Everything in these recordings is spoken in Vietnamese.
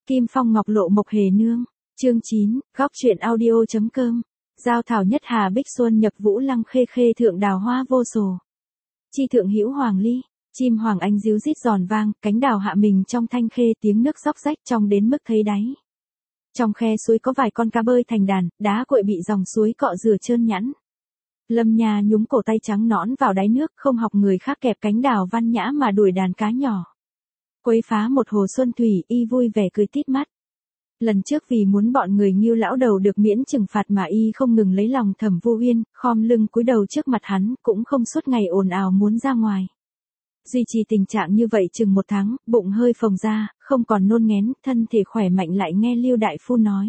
Kim Phong Ngọc Lộ Mộc Hề Nương. Chương 9, góc truyện audio.com. Giao thảo nhất hà bích xuân nhập vũ lăng khê khê thượng đào hoa vô sổ. Chi thượng hữu hoàng ly, chim hoàng anh ríu rít giòn vang, cánh đào hạ mình trong thanh khê tiếng nước róc rách trong đến mức thấy đáy. Trong khe suối có vài con cá bơi thành đàn, đá cội bị dòng suối cọ rửa trơn nhẵn. Lâm Nha nhúng cổ tay trắng nõn vào đáy nước, không học người khác kẹp cánh đào văn nhã mà đuổi đàn cá nhỏ. Quấy phá một hồ xuân thủy, y vui vẻ cười tít mắt. Lần trước vì muốn bọn người Ngưu lão đầu được miễn trừng phạt mà y không ngừng lấy lòng Thẩm Vu Uyên, khom lưng cúi đầu trước mặt hắn, cũng không suốt ngày ồn ào muốn ra ngoài. Duy trì tình trạng như vậy chừng 1 tháng, bụng hơi phồng ra, không còn nôn ngén, thân thể khỏe mạnh lại nghe Lưu đại phu nói.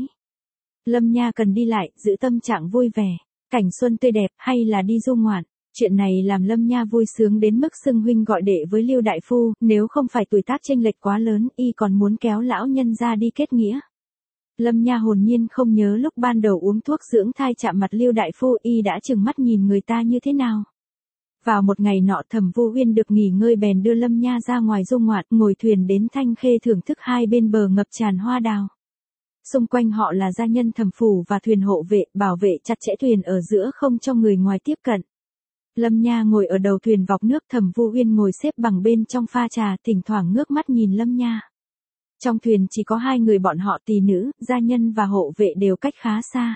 Lâm Nha cần đi lại, giữ tâm trạng vui vẻ, cảnh xuân tươi đẹp, hay là đi du ngoạn. Chuyện này làm Lâm Nha vui sướng đến mức xưng huynh gọi đệ với Lưu đại phu, nếu không phải tuổi tác chênh lệch quá lớn, y còn muốn kéo lão nhân ra đi kết nghĩa. Lâm Nha hồn nhiên không nhớ lúc ban đầu uống thuốc dưỡng thai chạm mặt Lưu đại phu, y đã trừng mắt nhìn người ta như thế nào. Vào một ngày nọ Thẩm Vu Uyên được nghỉ ngơi bèn đưa Lâm Nha ra ngoài du ngoạn, ngồi thuyền đến Thanh Khê thưởng thức hai bên bờ ngập tràn hoa đào. Xung quanh họ là gia nhân thẩm phủ và thuyền hộ vệ, bảo vệ chặt chẽ thuyền ở giữa không cho người ngoài tiếp cận. Lâm Nha ngồi ở đầu thuyền vọc nước, Thẩm Vu Uyên ngồi xếp bằng bên trong pha trà, thỉnh thoảng ngước mắt nhìn Lâm Nha. Trong thuyền chỉ có 2 người bọn họ, tỳ nữ, gia nhân và hộ vệ đều cách khá xa.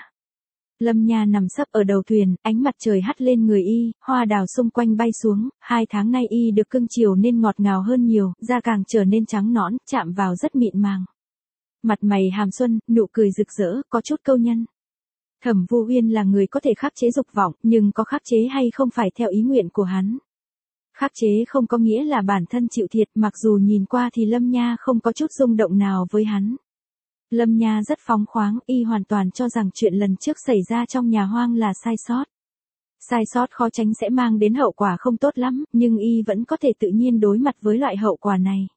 Lâm Nha nằm sấp ở đầu thuyền, ánh mặt trời hắt lên người y, hoa đào xung quanh bay xuống, 2 tháng nay y được cưng chiều nên ngọt ngào hơn nhiều, da càng trở nên trắng nõn, chạm vào rất mịn màng. Mặt mày hàm xuân, nụ cười rực rỡ, có chút câu nhân. Thẩm Vu Uyên là người có thể khắc chế dục vọng, nhưng có khắc chế hay không phải theo ý nguyện của hắn. Khắc chế không có nghĩa là bản thân chịu thiệt, mặc dù nhìn qua thì Lâm Nha không có chút rung động nào với hắn. Lâm Nha rất phóng khoáng, y hoàn toàn cho rằng chuyện lần trước xảy ra trong nhà hoang là sai sót. Sai sót khó tránh sẽ mang đến hậu quả không tốt lắm, nhưng y vẫn có thể tự nhiên đối mặt với loại hậu quả này.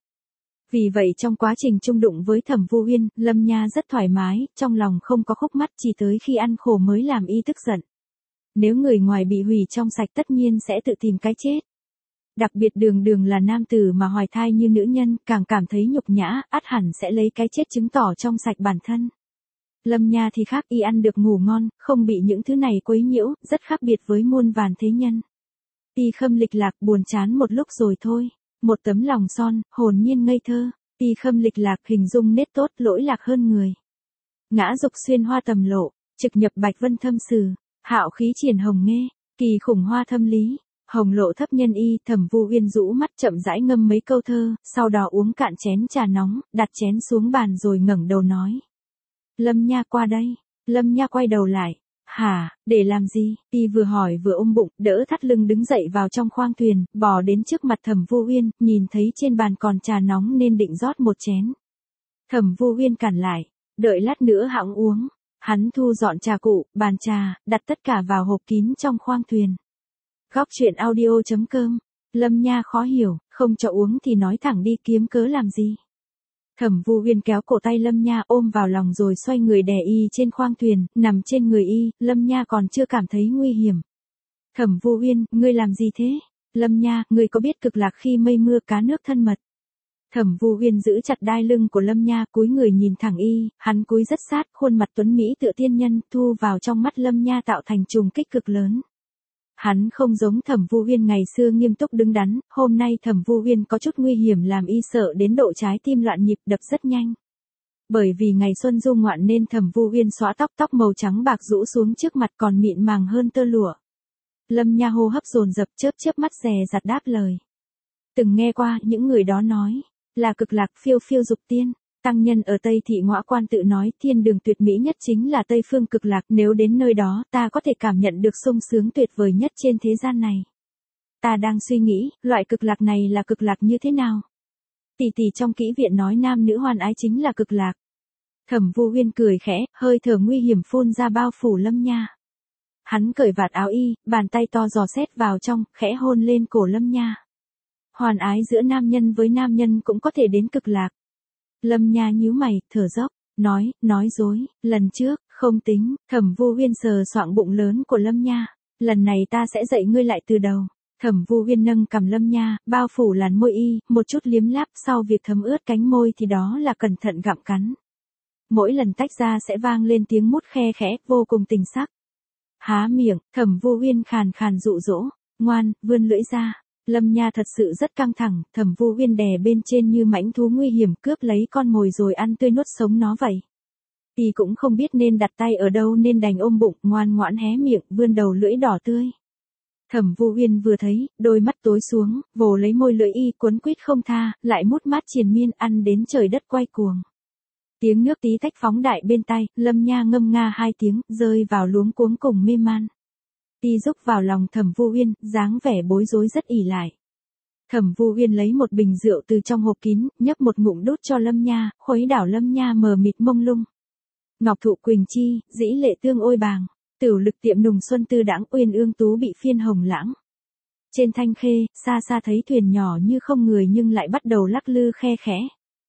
Vì vậy trong quá trình chung đụng với Thẩm Vu Uyên, Lâm Nha rất thoải mái, trong lòng không có khúc mắc, chỉ tới khi ăn khổ mới làm y tức giận. Nếu người ngoài bị hủy trong sạch tất nhiên sẽ tự tìm cái chết. Đặc biệt Đường là nam tử mà hoài thai như nữ nhân, càng cảm thấy nhục nhã, ắt hẳn sẽ lấy cái chết chứng tỏ trong sạch bản thân. Lâm Nha thì khác, y ăn được ngủ ngon, không bị những thứ này quấy nhiễu, rất khác biệt với muôn vàn thế nhân. Y khâm lịch lạc, buồn chán một lúc rồi thôi. Một tấm lòng son, hồn nhiên ngây thơ. Y khâm lịch lạc, hình dung nết tốt, lỗi lạc hơn người. Ngã dục xuyên hoa tầm lộ, trực nhập bạch vân thâm sử, hạo khí triển hồng nghê, kỳ khủng hoa thâm lý. Hồng lộ thấp nhân y, Thẩm Vu Uyên rũ mắt chậm rãi ngâm mấy câu thơ, sau đó uống cạn chén trà nóng, đặt chén xuống bàn rồi ngẩng đầu nói. Lâm Nha qua đây. Lâm Nha quay đầu lại. Hả, để làm gì? Y vừa hỏi vừa ôm bụng, đỡ thắt lưng đứng dậy vào trong khoang thuyền, bò đến trước mặt Thẩm Vu Uyên, nhìn thấy trên bàn còn trà nóng nên định rót một chén. Thẩm Vu Uyên cản lại, đợi lát nữa hẵng uống. Hắn thu dọn trà cụ, bàn trà, đặt tất cả vào hộp kín trong khoang thuyền. Góc truyện audio.com. Lâm Nha khó hiểu, không cho uống thì nói thẳng đi, kiếm cớ làm gì. Thẩm Vu Uyên kéo cổ tay Lâm Nha ôm vào lòng rồi xoay người đè y trên khoang thuyền, nằm trên người y, Lâm Nha còn chưa cảm thấy nguy hiểm. Thẩm Vu Uyên, ngươi làm gì thế? Lâm Nha, ngươi có biết cực lạc khi mây mưa cá nước thân mật? Thẩm Vu Uyên giữ chặt đai lưng của Lâm Nha, cúi người nhìn thẳng y, hắn cúi rất sát, khuôn mặt tuấn mỹ tựa tiên nhân, thu vào trong mắt Lâm Nha tạo thành trùng kích cực lớn. Hắn không giống Thẩm Vu Uyên ngày xưa nghiêm túc đứng đắn, hôm nay Thẩm Vu Uyên có chút nguy hiểm làm y sợ đến độ trái tim loạn nhịp, đập rất nhanh. Bởi vì ngày xuân du ngoạn nên Thẩm Vu Uyên xõa tóc màu trắng bạc rũ xuống trước mặt còn mịn màng hơn tơ lụa. Lâm Nha hô hấp dồn dập, chớp mắt dè dặt đáp lời. Từng nghe qua, những người đó nói là cực lạc phiêu phiêu dục tiên. Tăng nhân ở Tây Thị Ngõa Quan tự nói thiên đường tuyệt mỹ nhất chính là Tây Phương cực lạc, nếu đến nơi đó ta có thể cảm nhận được sung sướng tuyệt vời nhất trên thế gian này. Ta đang suy nghĩ, loại cực lạc này là cực lạc như thế nào? Tỷ trong kỹ viện nói nam nữ hoan ái chính là cực lạc. Thẩm Vu Uyên cười khẽ, hơi thở nguy hiểm phun ra bao phủ Lâm Nha. Hắn cởi vạt áo y, bàn tay to dò xét vào trong, khẽ hôn lên cổ Lâm Nha. Hoan ái giữa nam nhân với nam nhân cũng có thể đến cực lạc. Lâm Nha nhíu mày, thở dốc, nói dối, lần trước, không tính. Thẩm Vu Uyên sờ soạng bụng lớn của Lâm Nha. Lần này ta sẽ dạy ngươi lại từ đầu. Thẩm Vu Uyên nâng cằm Lâm Nha, bao phủ làn môi y, một chút liếm láp, sau việc thấm ướt cánh môi thì đó là cẩn thận gặm cắn. Mỗi lần tách ra sẽ vang lên tiếng mút khe khẽ, vô cùng tình sắc. Há miệng, Thẩm Vu Uyên khàn khàn dụ dỗ, ngoan, vươn lưỡi ra. Lâm Nha thật sự rất căng thẳng, Thẩm Vu Uyên đè bên trên như mãnh thú nguy hiểm cướp lấy con mồi rồi ăn tươi nuốt sống nó vậy. Y cũng không biết nên đặt tay ở đâu nên đành ôm bụng, ngoan ngoãn hé miệng, vươn đầu lưỡi đỏ tươi. Thẩm Vu Uyên vừa thấy, đôi mắt tối xuống, vồ lấy môi lưỡi y quấn quýt không tha, lại mút mát triền miên ăn đến trời đất quay cuồng. Tiếng nước tí tách phóng đại bên tai, Lâm Nha ngâm nga hai tiếng, rơi vào luống cuống cùng mê man. Y rúc vào lòng Thẩm Vu Uyên, dáng vẻ bối rối rất ỷ lại. Thẩm Vu Uyên lấy một bình rượu từ trong hộp kín, nhấp một ngụm đút cho Lâm Nha, khuấy đảo Lâm Nha mờ mịt mông lung. Ngọc thụ Quỳnh chi, dĩ lệ tương ôi bàng. Tửu lực tiệm nùng xuân tư đãng, uyên ương tú bị phiên hồng lãng. Trên thanh khê, xa xa thấy thuyền nhỏ như không người nhưng lại bắt đầu lắc lư khe khẽ.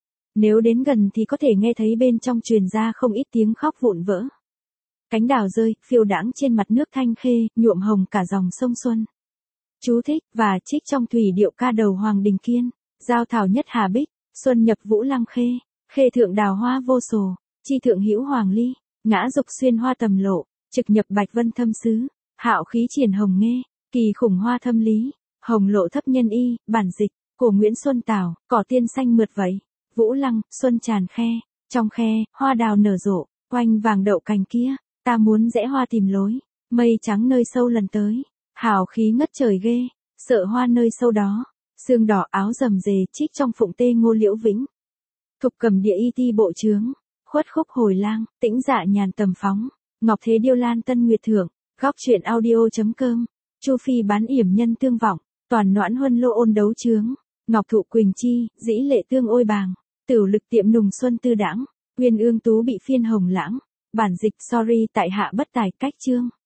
Nếu đến gần thì có thể nghe thấy bên trong truyền ra không ít tiếng khóc vụn vỡ. Cánh đào rơi, phiêu đãng trên mặt nước thanh khê, nhuộm hồng cả dòng sông Xuân. Chú thích và trích trong thủy điệu ca đầu Hoàng Đình Kiên. Giao thảo nhất hà bích, xuân nhập vũ lăng khê. Khê thượng đào hoa vô sổ, chi thượng hữu hoàng ly. Ngã dục xuyên hoa tầm lộ, trực nhập bạch vân thâm sứ. Hạo khí triển hồng nghê, kỳ khủng hoa thâm lý. Hồng lộ thấp nhân y, bản dịch, cổ Nguyễn Xuân Tảo, cỏ tiên xanh mượt vẫy. Vũ lăng, xuân tràn khe, trong khe, hoa đào nở rộ, quanh vàng đậu cành kia, ta muốn rẽ hoa tìm lối, mây trắng nơi sâu lần tới, hào khí ngất trời ghê, sợ hoa nơi sâu đó, sương đỏ áo rầm rề trích trong phụng tê Ngô Liễu Vĩnh. Thục cầm địa y ti bộ chướng, khuất khúc hồi lang, tĩnh dạ nhàn tầm phóng, ngọc thế điêu lan tân nguyệt thưởng, góc truyện audio.com, Chu Phi bán yểm nhân tương vọng, toàn noãn huân lô ôn đấu chướng, ngọc thụ Quỳnh chi, dĩ lệ tương ôi bàng. Tửu lực tiệm nùng xuân tư đãng, uyên ương tú bị phiên hồng lãng. Bản dịch sorry tại hạ bất tài cách chương.